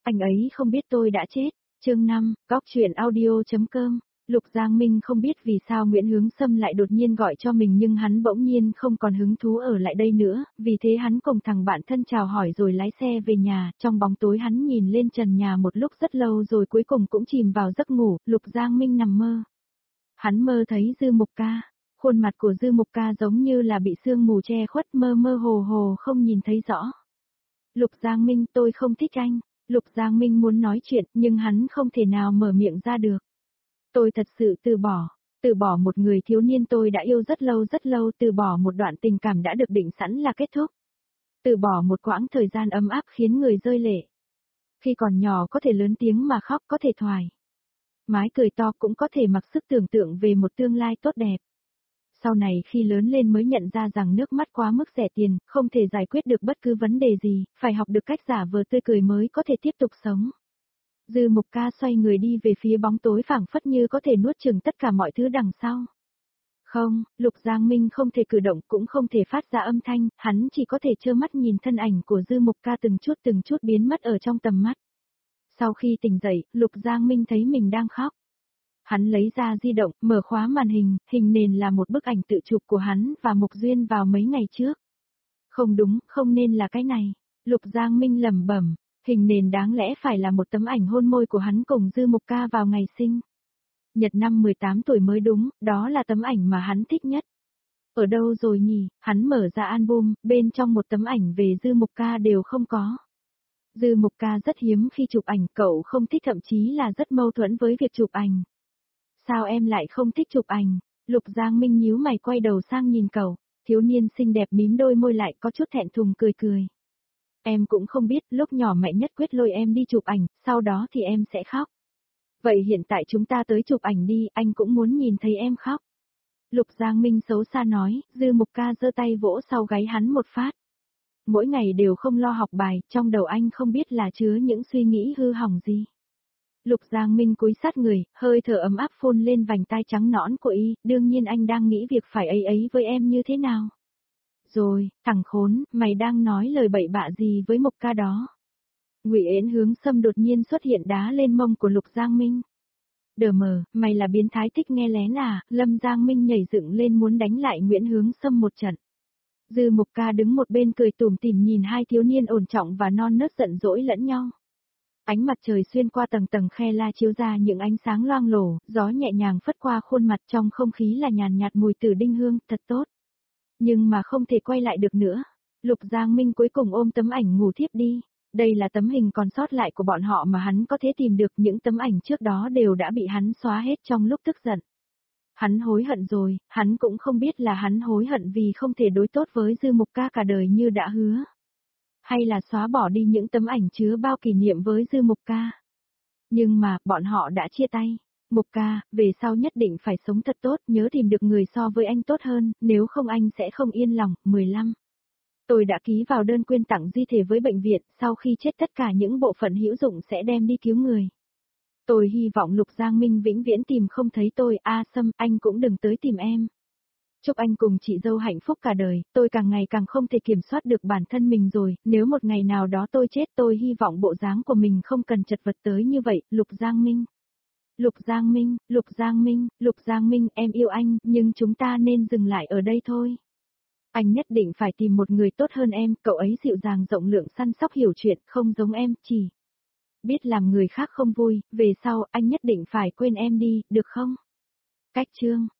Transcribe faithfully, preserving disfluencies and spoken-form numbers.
Anh ấy không biết tôi đã chết. Chương năm, Góc truyện audio chấm com. Lục Giang Minh không biết vì sao Nguyễn Hướng Sâm lại đột nhiên gọi cho mình, nhưng hắn bỗng nhiên không còn hứng thú ở lại đây nữa, vì thế hắn cùng thằng bạn thân chào hỏi rồi lái xe về nhà. Trong bóng tối hắn nhìn lên trần nhà một lúc rất lâu rồi cuối cùng cũng chìm vào giấc ngủ. Lục Giang Minh nằm mơ. Hắn mơ thấy Dư Mục Ca. Khuôn mặt của Dư Mục Ca giống như là bị sương mù che khuất, mơ mơ hồ hồ không nhìn thấy rõ. Lục Giang Minh, tôi không thích anh. Lục Giang Minh muốn nói chuyện nhưng hắn không thể nào mở miệng ra được. Tôi thật sự từ bỏ, từ bỏ một người thiếu niên tôi đã yêu rất lâu rất lâu, từ bỏ một đoạn tình cảm đã được định sẵn là kết thúc. Từ bỏ một quãng thời gian ấm áp khiến người rơi lệ. Khi còn nhỏ có thể lớn tiếng mà khóc, có thể thoải mái cười to, cũng có thể mặc sức tưởng tượng về một tương lai tốt đẹp. Sau này khi lớn lên mới nhận ra rằng nước mắt quá mức rẻ tiền, không thể giải quyết được bất cứ vấn đề gì, phải học được cách giả vờ tươi cười mới có thể tiếp tục sống. Dư Mục Ca xoay người đi về phía bóng tối, phảng phất như có thể nuốt chửng tất cả mọi thứ đằng sau. Không, Lục Giang Minh không thể cử động cũng không thể phát ra âm thanh, hắn chỉ có thể trơ mắt nhìn thân ảnh của Dư Mục Ca từng chút từng chút biến mất ở trong tầm mắt. Sau khi tỉnh dậy, Lục Giang Minh thấy mình đang khóc. Hắn lấy ra di động, mở khóa màn hình, hình nền là một bức ảnh tự chụp của hắn và Mục Duyên vào mấy ngày trước. Không đúng, không nên là cái này. Lục Giang Minh lẩm bẩm, hình nền đáng lẽ phải là một tấm ảnh hôn môi của hắn cùng Dư Mục Ca vào ngày sinh nhật năm mười tám tuổi mới đúng, đó là tấm ảnh mà hắn thích nhất. Ở đâu rồi nhỉ? Hắn mở ra album, bên trong một tấm ảnh về Dư Mục Ca đều không có. Dư Mục Ca rất hiếm khi chụp ảnh, cậu không thích, thậm chí là rất mâu thuẫn với việc chụp ảnh. Sao em lại không thích chụp ảnh? Lục Giang Minh nhíu mày quay đầu sang nhìn cậu, thiếu niên xinh đẹp mím đôi môi lại có chút thẹn thùng cười cười. Em cũng không biết, lúc nhỏ mẹ nhất quyết lôi em đi chụp ảnh, sau đó thì em sẽ khóc. Vậy hiện tại chúng ta tới chụp ảnh đi, anh cũng muốn nhìn thấy em khóc. Lục Giang Minh xấu xa nói, Dư Mục Ca giơ tay vỗ sau gáy hắn một phát. Mỗi ngày đều không lo học bài, trong đầu anh không biết là chứa những suy nghĩ hư hỏng gì. Lục Giang Minh cúi sát người, hơi thở ấm áp phun lên vành tai trắng nõn của y, đương nhiên anh đang nghĩ việc phải ấy ấy với em như thế nào. Rồi, thằng khốn, mày đang nói lời bậy bạ gì với Mục Ca đó? Ngụy Yến Hướng Sâm đột nhiên xuất hiện đá lên mông của Lục Giang Minh. Đờ mờ, mày là biến thái thích nghe lén à? Lâm Giang Minh nhảy dựng lên muốn đánh lại Nguyễn Hướng Sâm một trận. Dư Mục Ca đứng một bên cười tủm tỉm nhìn hai thiếu niên ổn trọng và non nớt giận dỗi lẫn nhau. Ánh mặt trời xuyên qua tầng tầng khe la chiếu ra những ánh sáng loang lổ, gió nhẹ nhàng phất qua khuôn mặt, trong không khí là nhàn nhạt mùi tử đinh hương, thật tốt. Nhưng mà không thể quay lại được nữa. Lục Giang Minh cuối cùng ôm tấm ảnh ngủ thiếp đi. Đây là tấm hình còn sót lại của bọn họ mà hắn có thể tìm được, những tấm ảnh trước đó đều đã bị hắn xóa hết trong lúc tức giận. Hắn hối hận rồi, hắn cũng không biết là hắn hối hận vì không thể đối tốt với Dư Mục Ca cả đời như đã hứa. Hay là xóa bỏ đi những tấm ảnh chứa bao kỷ niệm với Dư Mục Ca. Nhưng mà, bọn họ đã chia tay. Mục Ca, về sau nhất định phải sống thật tốt, nhớ tìm được người so với anh tốt hơn, nếu không anh sẽ không yên lòng. mười lăm. Tôi đã ký vào đơn quyên tặng di thể với bệnh viện, sau khi chết tất cả những bộ phận hữu dụng sẽ đem đi cứu người. Tôi hy vọng Lục Giang Minh vĩnh viễn tìm không thấy tôi, A Sâm, anh cũng đừng tới tìm em. Chúc anh cùng chị dâu hạnh phúc cả đời, tôi càng ngày càng không thể kiểm soát được bản thân mình rồi, nếu một ngày nào đó tôi chết tôi hy vọng bộ dáng của mình không cần chật vật tới như vậy, Lục Giang Minh. Lục Giang Minh, Lục Giang Minh, Lục Giang Minh, em yêu anh, nhưng chúng ta nên dừng lại ở đây thôi. Anh nhất định phải tìm một người tốt hơn em, cậu ấy dịu dàng rộng lượng săn sóc hiểu chuyện, không giống em, chỉ biết làm người khác không vui, về sau anh nhất định phải quên em đi, được không? Cách chương